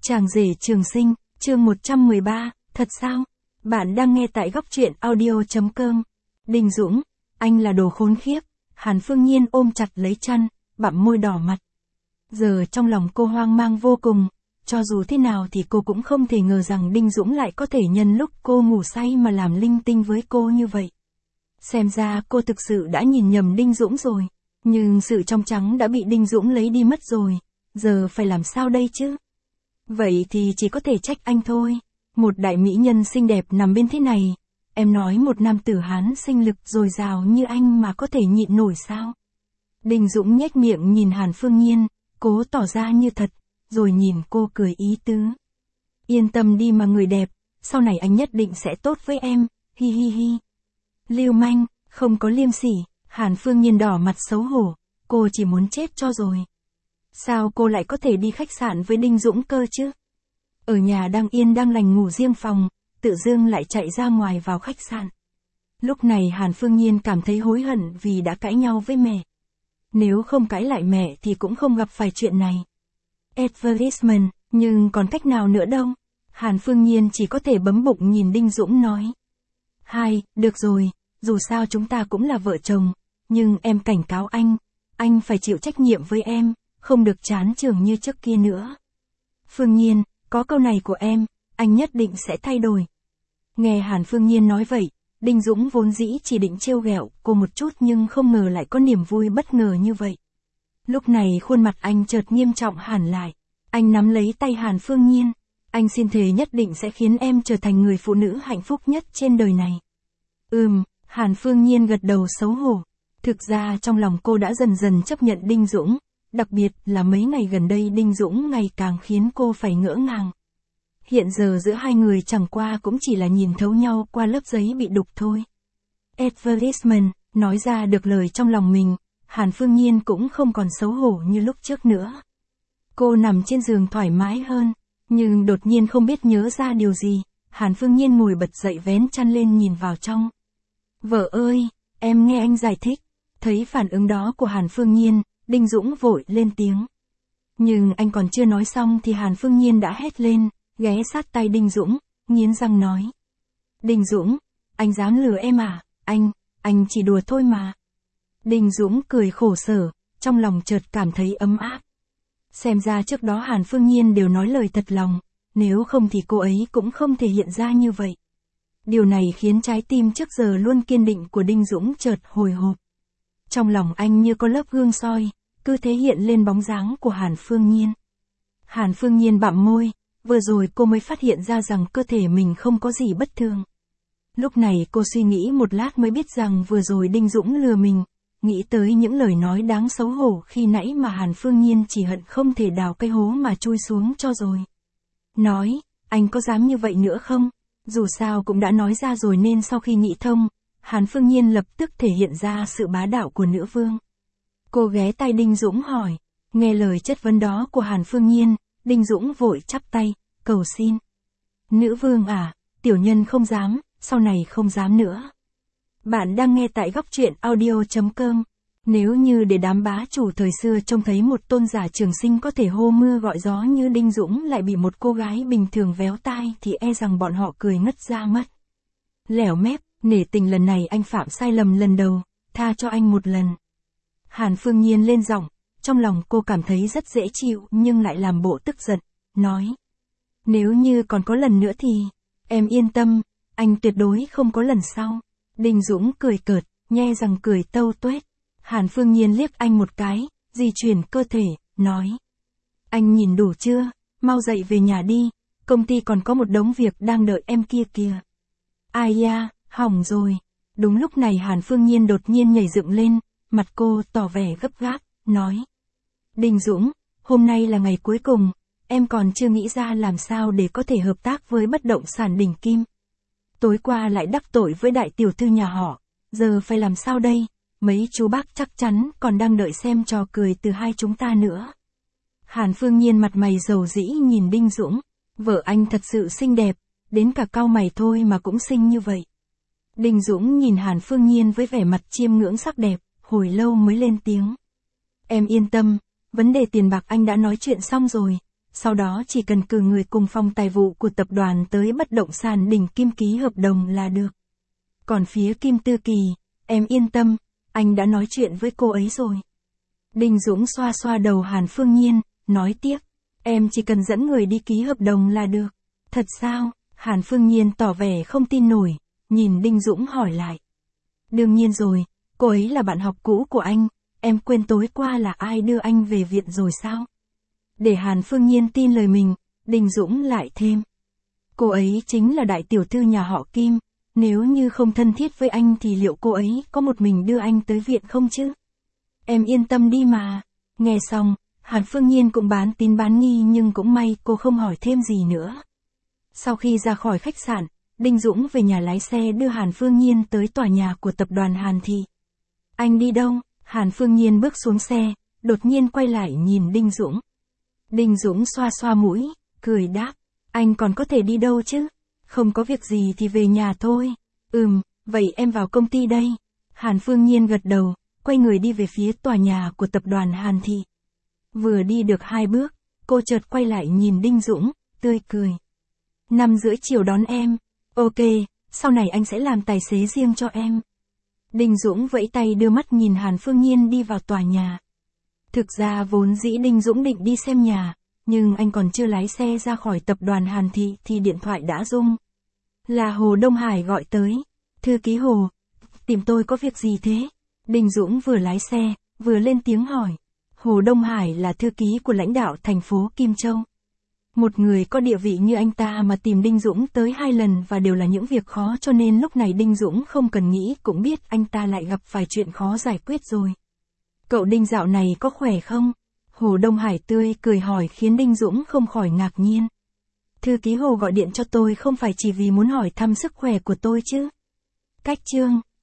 Chàng rể trường sinh, chương 113, thật sao? Bạn đang nghe tại góc truyện audio.com. Đinh Dũng, anh là đồ khốn khiếp. Hàn Phương Nhiên ôm chặt lấy chăn, bặm môi đỏ mặt. Giờ trong lòng cô hoang mang vô cùng, cho dù thế nào thì cô cũng không thể ngờ rằng Đinh Dũng lại có thể nhân lúc cô ngủ say mà làm linh tinh với cô như vậy. Xem ra cô thực sự đã nhìn nhầm Đinh Dũng rồi, nhưng sự trong trắng đã bị Đinh Dũng lấy đi mất rồi, giờ phải làm sao đây chứ? Vậy thì chỉ có thể trách anh thôi. Một đại mỹ nhân xinh đẹp nằm bên thế này, em nói một nam tử Hán sinh lực dồi dào như anh mà có thể nhịn nổi sao? Đinh Dũng nhếch miệng nhìn Hàn Phương Nhiên, cố tỏ ra như thật, rồi nhìn cô cười ý tứ. Yên tâm đi mà người đẹp, sau này anh nhất định sẽ tốt với em, hi hi hi. Lưu manh, không có liêm sỉ. Hàn Phương Nhiên đỏ mặt xấu hổ, cô chỉ muốn chết cho rồi. Sao cô lại có thể đi khách sạn với Đinh Dũng cơ chứ? Ở nhà đang yên đang lành ngủ riêng phòng, tự dưng lại chạy ra ngoài vào khách sạn. Lúc này Hàn Phương Nhiên cảm thấy hối hận vì đã cãi nhau với mẹ. Nếu không cãi lại mẹ thì cũng không gặp phải chuyện này. Advertisement, nhưng còn cách nào nữa đâu. Hàn Phương Nhiên chỉ có thể bấm bụng nhìn Đinh Dũng nói. Được rồi, dù sao chúng ta cũng là vợ chồng, nhưng em cảnh cáo anh phải chịu trách nhiệm với em, không được chán chường như trước kia nữa. Phương Nhiên, có câu này của em, anh nhất định sẽ thay đổi. Nghe Hàn Phương Nhiên nói vậy, Đinh Dũng vốn dĩ chỉ định trêu ghẹo cô một chút nhưng không ngờ lại có niềm vui bất ngờ như vậy. Lúc này khuôn mặt anh chợt nghiêm trọng hẳn lại. Anh nắm lấy tay Hàn Phương Nhiên. Anh xin thề nhất định sẽ khiến em trở thành người phụ nữ hạnh phúc nhất trên đời này. Hàn Phương Nhiên gật đầu xấu hổ. Thực ra trong lòng cô đã dần dần chấp nhận Đinh Dũng, đặc biệt là mấy ngày gần đây Đinh Dũng ngày càng khiến cô phải ngỡ ngàng. Hiện giờ giữa hai người chẳng qua cũng chỉ là nhìn thấu nhau qua lớp giấy bị đục thôi. Advertisement, nói ra được lời trong lòng mình, Hàn Phương Nhiên cũng không còn xấu hổ như lúc trước nữa. Cô nằm trên giường thoải mái hơn, nhưng đột nhiên không biết nhớ ra điều gì, Hàn Phương Nhiên ngồi bật dậy vén chăn lên nhìn vào trong. Vợ ơi, em nghe anh giải thích. Thấy phản ứng đó của Hàn Phương Nhiên, Đinh Dũng vội lên tiếng. Nhưng anh còn chưa nói xong thì Hàn Phương Nhiên đã hét lên, ghé sát tay Đinh Dũng, nghiến răng nói. Đinh Dũng, anh dám lừa em à? Anh chỉ đùa thôi mà. Đinh Dũng cười khổ sở, trong lòng chợt cảm thấy ấm áp. Xem ra trước đó Hàn Phương Nhiên đều nói lời thật lòng, nếu không thì cô ấy cũng không thể hiện ra như vậy. Điều này khiến trái tim trước giờ luôn kiên định của Đinh Dũng chợt hồi hộp. Trong lòng anh như có lớp gương soi, cứ thế hiện lên bóng dáng của Hàn Phương Nhiên. Hàn Phương Nhiên bặm môi, vừa rồi cô mới phát hiện ra rằng cơ thể mình không có gì bất thường. Lúc này cô suy nghĩ một lát mới biết rằng vừa rồi Đinh Dũng lừa mình, nghĩ tới những lời nói đáng xấu hổ khi nãy mà Hàn Phương Nhiên chỉ hận không thể đào cái hố mà chui xuống cho rồi. Nói, anh có dám như vậy nữa không? Dù sao cũng đã nói ra rồi nên sau khi nghĩ thông, Hàn Phương Nhiên lập tức thể hiện ra sự bá đạo của nữ vương. Cô ghé tay Đinh Dũng hỏi, nghe lời chất vấn đó của Hàn Phương Nhiên, Đinh Dũng vội chắp tay, cầu xin. Nữ vương à, tiểu nhân không dám, sau này không dám nữa. Bạn đang nghe tại góc truyện audio.com. Nếu như để đám bá chủ thời xưa trông thấy một tôn giả trường sinh có thể hô mưa gọi gió như Đinh Dũng lại bị một cô gái bình thường véo tai thì e rằng bọn họ cười ngất ra mất. Lẻo mép, nể tình lần này anh phạm sai lầm lần đầu, tha cho anh một lần. Hàn Phương Nhiên lên giọng, trong lòng cô cảm thấy rất dễ chịu nhưng lại làm bộ tức giận, nói. Nếu như còn có lần nữa thì, em yên tâm, anh tuyệt đối không có lần sau. Đinh Dũng cười cợt, nhe răng cười tâu tuét. Hàn Phương Nhiên liếc anh một cái, di chuyển cơ thể, nói. Anh nhìn đủ chưa, mau dậy về nhà đi, công ty còn có một đống việc đang đợi em kia kìa. Ai da, hỏng rồi. Đúng lúc này Hàn Phương Nhiên đột nhiên nhảy dựng lên, mặt cô tỏ vẻ gấp gáp, nói. Đinh Dũng, hôm nay là ngày cuối cùng, em còn chưa nghĩ ra làm sao để có thể hợp tác với bất động sản Đỉnh Kim. Tối qua lại đắc tội với đại tiểu thư nhà họ, giờ phải làm sao đây? Mấy chú bác chắc chắn còn đang đợi xem trò cười từ hai chúng ta nữa. Hàn Phương Nhiên mặt mày dầu dĩ nhìn Đinh Dũng, vợ anh thật sự xinh đẹp, đến cả cau mày thôi mà cũng xinh như vậy. Đinh Dũng nhìn Hàn Phương Nhiên với vẻ mặt chiêm ngưỡng sắc đẹp, hồi lâu mới lên tiếng. Em yên tâm, vấn đề tiền bạc anh đã nói chuyện xong rồi, sau đó chỉ cần cử người cùng phòng tài vụ của tập đoàn tới bất động sản Đỉnh Kim ký hợp đồng là được. Còn phía Kim Tư Kỳ, em yên tâm, anh đã nói chuyện với cô ấy rồi. Đinh Dũng xoa xoa đầu Hàn Phương Nhiên, nói tiếp, em chỉ cần dẫn người đi ký hợp đồng là được. Thật sao? Hàn Phương Nhiên tỏ vẻ không tin nổi, nhìn Đinh Dũng hỏi lại. Đương nhiên rồi, cô ấy là bạn học cũ của anh, em quên tối qua là ai đưa anh về viện rồi sao? Để Hàn Phương Nhiên tin lời mình, Đinh Dũng lại thêm. Cô ấy chính là đại tiểu thư nhà họ Kim, nếu như không thân thiết với anh thì liệu cô ấy có một mình đưa anh tới viện không chứ? Em yên tâm đi mà. Nghe xong, Hàn Phương Nhiên cũng bán tín bán nghi nhưng cũng may cô không hỏi thêm gì nữa. Sau khi ra khỏi khách sạn, Đinh Dũng về nhà lái xe đưa Hàn Phương Nhiên tới tòa nhà của tập đoàn Hàn Thị. Anh đi đâu? Hàn Phương Nhiên bước xuống xe, đột nhiên quay lại nhìn Đinh Dũng. Đinh Dũng xoa xoa mũi, cười đáp, anh còn có thể đi đâu chứ? Không có việc gì thì về nhà thôi. Vậy em vào công ty đây. Hàn Phương Nhiên gật đầu, quay người đi về phía tòa nhà của tập đoàn Hàn Thị. Vừa đi được 2 bước, cô chợt quay lại nhìn Đinh Dũng, tươi cười. 5:30 chiều đón em. Ok, sau này anh sẽ làm tài xế riêng cho em. Đinh Dũng vẫy tay đưa mắt nhìn Hàn Phương Nhiên đi vào tòa nhà. Thực ra vốn dĩ Đinh Dũng định đi xem nhà, nhưng anh còn chưa lái xe ra khỏi tập đoàn Hàn Thị thì điện thoại đã rung. Là Hồ Đông Hải gọi tới. Thư ký Hồ, tìm tôi có việc gì thế? Đinh Dũng vừa lái xe, vừa lên tiếng hỏi. Hồ Đông Hải là thư ký của lãnh đạo thành phố Kim Châu. Một người có địa vị như anh ta mà tìm Đinh Dũng tới 2 lần và đều là những việc khó, cho nên lúc này Đinh Dũng không cần nghĩ cũng biết anh ta lại gặp phải chuyện khó giải quyết rồi. Cậu Đinh dạo này có khỏe không? Hồ Đông Hải tươi cười hỏi khiến Đinh Dũng không khỏi ngạc nhiên. Thư ký Hồ gọi điện cho tôi không phải chỉ vì muốn hỏi thăm sức khỏe của tôi chứ. Cách chương